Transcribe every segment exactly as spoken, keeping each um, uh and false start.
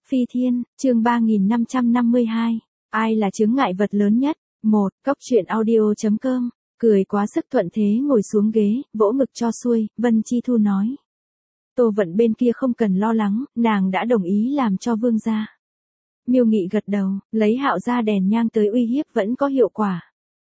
Phi Thiên, chương ba nghìn năm trăm năm mươi hai. Ai là chướng ngại vật lớn nhất? một. Cốc truyện audio chấm com. Cười quá sức thuận thế ngồi xuống ghế, vỗ ngực cho xuôi, Vân Chi Thu nói. Tô Vận bên kia không cần lo lắng, nàng đã đồng ý làm cho vương gia. Miêu Nghị gật đầu, lấy Hạo gia đèn nhang tới uy hiếp vẫn có hiệu quả.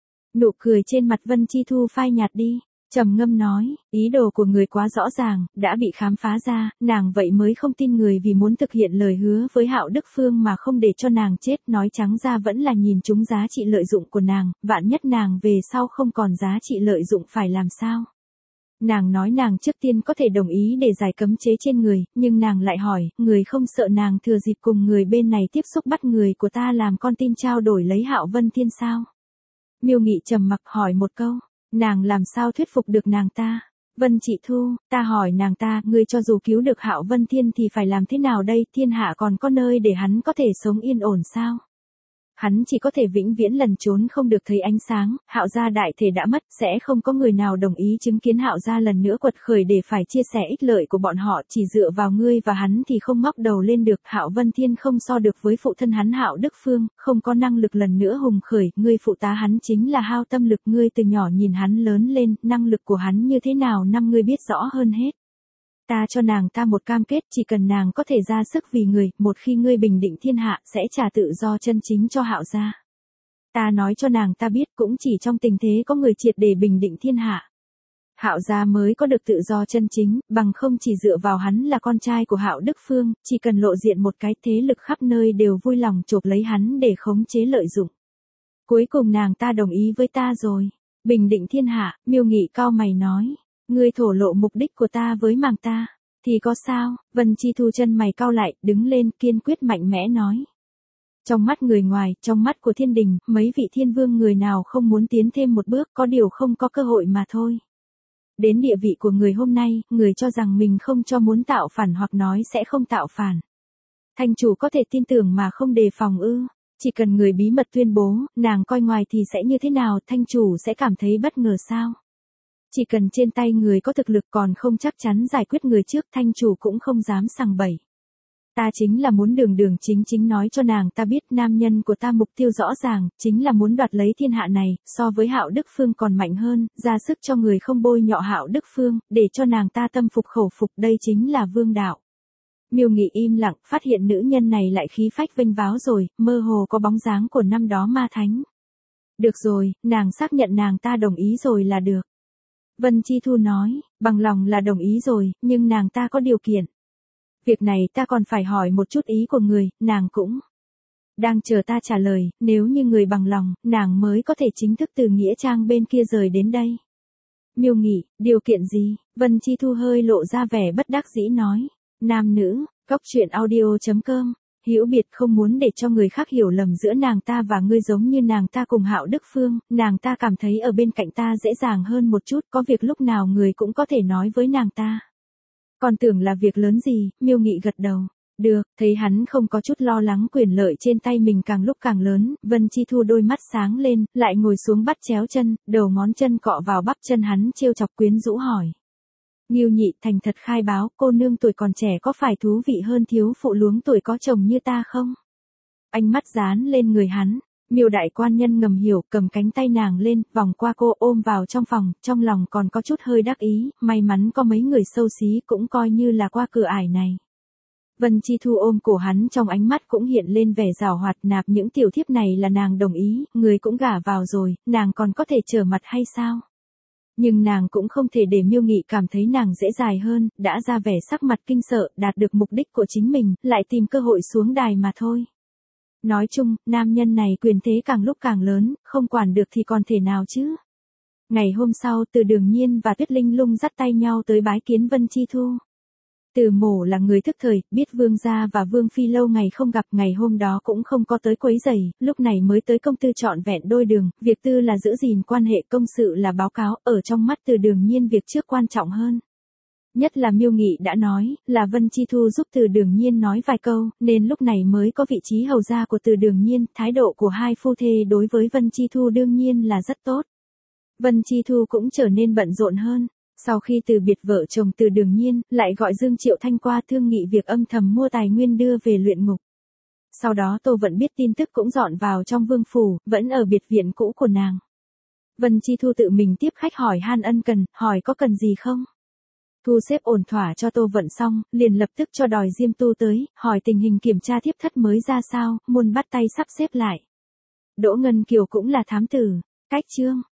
Nụ cười trên mặt Vân Chi Thu phai nhạt đi. Trầm ngâm nói, ý đồ của người quá rõ ràng, đã bị khám phá ra, nàng vậy mới không tin người vì muốn thực hiện lời hứa với Hạo Đức Phương mà không để cho nàng chết, nói trắng ra vẫn là nhìn trúng giá trị lợi dụng của nàng, vạn nhất nàng về sau không còn giá trị lợi dụng phải làm sao. Nàng nói nàng trước tiên có thể đồng ý để giải cấm chế trên người, nhưng nàng lại hỏi, người không sợ nàng thừa dịp cùng người bên này tiếp xúc bắt người của ta làm con tin trao đổi lấy Hạo Vân Thiên sao? Miêu Nghị trầm mặc hỏi một câu. Nàng làm sao thuyết phục được nàng ta? Vân Chị Thu, ta hỏi nàng ta, ngươi cho dù cứu được Hạo Vân Thiên thì phải làm thế nào đây, thiên hạ còn có nơi để hắn có thể sống yên ổn sao? Hắn chỉ có thể vĩnh viễn lẩn trốn không được thấy ánh sáng, Hạo gia đại thể đã mất, sẽ không có người nào đồng ý chứng kiến Hạo gia lần nữa quật khởi để phải chia sẻ ích lợi của bọn họ, chỉ dựa vào ngươi và hắn thì không ngóc đầu lên được, Hạo Vân Thiên không so được với phụ thân hắn Hạo Đức Phương, không có năng lực lần nữa hùng khởi, ngươi phụ tá hắn chính là hao tâm lực, ngươi từ nhỏ nhìn hắn lớn lên, năng lực của hắn như thế nào năm ngươi biết rõ hơn hết. Ta cho nàng ta một cam kết, chỉ cần nàng có thể ra sức vì người, một khi ngươi bình định thiên hạ, sẽ trả tự do chân chính cho Hạo gia. Ta nói cho nàng ta biết, cũng chỉ trong tình thế có người triệt để bình định thiên hạ, Hạo gia mới có được tự do chân chính, bằng không chỉ dựa vào hắn là con trai của Hạo Đức Phương, chỉ cần lộ diện một cái, thế lực khắp nơi đều vui lòng chộp lấy hắn để khống chế lợi dụng. Cuối cùng nàng ta đồng ý với ta rồi. Bình định thiên hạ, Miêu Nghị cao mày nói. Ngươi thổ lộ mục đích của ta với màng ta, thì có sao? Vân Chi Thu chân mày cau lại, đứng lên kiên quyết mạnh mẽ nói. Trong mắt người ngoài, trong mắt của thiên đình, mấy vị thiên vương người nào không muốn tiến thêm một bước, có điều không có cơ hội mà thôi. Đến địa vị của người hôm nay, người cho rằng mình không cho muốn tạo phản hoặc nói sẽ không tạo phản. Thành chủ có thể tin tưởng mà không đề phòng ư? Chỉ cần người bí mật tuyên bố, nàng coi ngoài thì sẽ như thế nào, thanh chủ sẽ cảm thấy bất ngờ sao? Chỉ cần trên tay người có thực lực còn không chắc chắn giải quyết người trước, thanh chủ cũng không dám sằng bậy. Ta chính là muốn đường đường chính chính nói cho nàng ta biết, nam nhân của ta mục tiêu rõ ràng, chính là muốn đoạt lấy thiên hạ này, so với Hạo Đức Phương còn mạnh hơn, ra sức cho người không bôi nhọ Hạo Đức Phương, để cho nàng ta tâm phục khẩu phục, đây chính là vương đạo. Miêu Nghị im lặng, phát hiện nữ nhân này lại khí phách vênh váo rồi, mơ hồ có bóng dáng của năm đó ma thánh. Được rồi, nàng xác nhận nàng ta đồng ý rồi là được. Vân Chi Thu nói, bằng lòng là đồng ý rồi, nhưng nàng ta có điều kiện. Việc này ta còn phải hỏi một chút ý của người, nàng cũng đang chờ ta trả lời, nếu như người bằng lòng, nàng mới có thể chính thức từ Nghĩa Trang bên kia rời đến đây. Miêu Nghị, điều kiện gì? Vân Chi Thu hơi lộ ra vẻ bất đắc dĩ nói. Nam nữ, cốc truyện audio chấm com. Hữu biệt không muốn để cho người khác hiểu lầm giữa nàng ta và ngươi, giống như nàng ta cùng Hạo Đức Phương, nàng ta cảm thấy ở bên cạnh ta dễ dàng hơn một chút, có việc lúc nào người cũng có thể nói với nàng ta. Còn tưởng là việc lớn gì? Miêu Nghị gật đầu. Được, thấy hắn không có chút lo lắng quyền lợi trên tay mình càng lúc càng lớn, Vân Chi Thu đôi mắt sáng lên, lại ngồi xuống bắt chéo chân, đầu ngón chân cọ vào bắp chân hắn trêu chọc quyến rũ hỏi. Ngưu Nhị thành thật khai báo, cô nương tuổi còn trẻ có phải thú vị hơn thiếu phụ luống tuổi có chồng như ta không? Ánh mắt dán lên người hắn, Miêu đại quan nhân ngầm hiểu, cầm cánh tay nàng lên, vòng qua cô ôm vào trong phòng, trong lòng còn có chút hơi đắc ý, may mắn có mấy người xấu xí cũng coi như là qua cửa ải này. Vân Chi Thu ôm cổ hắn, trong ánh mắt cũng hiện lên vẻ giảo hoạt, nạp những tiểu thiếp này là nàng đồng ý, người cũng gả vào rồi, nàng còn có thể trở mặt hay sao? Nhưng nàng cũng không thể để Miêu Nghị cảm thấy nàng dễ dàng hơn, đã ra vẻ sắc mặt kinh sợ, đạt được mục đích của chính mình, lại tìm cơ hội xuống đài mà thôi. Nói chung, nam nhân này quyền thế càng lúc càng lớn, không quản được thì còn thể nào chứ. Ngày hôm sau, Từ Đường Nhiên và Tuyết Linh Lung dắt tay nhau tới bái kiến Vân Chi Thu. Từ Mổ là người thức thời, biết Vương gia và Vương Phi lâu ngày không gặp, ngày hôm đó cũng không có tới quấy rầy, lúc này mới tới công tư trọn vẹn đôi đường, việc tư là giữ gìn quan hệ, công sự là báo cáo, ở trong mắt Từ Đường Nhiên việc trước quan trọng hơn. Nhất là Miêu Nghị đã nói, là Vân Chi Thu giúp Từ Đường Nhiên nói vài câu, nên lúc này mới có vị trí hầu gia của Từ Đường Nhiên, thái độ của hai phu thê đối với Vân Chi Thu đương nhiên là rất tốt. Vân Chi Thu cũng trở nên bận rộn hơn. Sau khi từ biệt vợ chồng Từ Đường Nhiên, lại gọi Dương Triệu Thanh qua thương nghị việc âm thầm mua tài nguyên đưa về luyện ngục. Sau đó Tô Vận biết tin tức cũng dọn vào trong vương phủ, vẫn ở biệt viện cũ của nàng. Vân Chi Thu tự mình tiếp khách hỏi han ân cần, hỏi có cần gì không? Thu xếp ổn thỏa cho Tô Vận xong, liền lập tức cho đòi Diêm Tu tới, hỏi tình hình kiểm tra thiếp thất mới ra sao, muôn bắt tay sắp xếp lại. Đỗ Ngân Kiều cũng là thám tử, cách chương.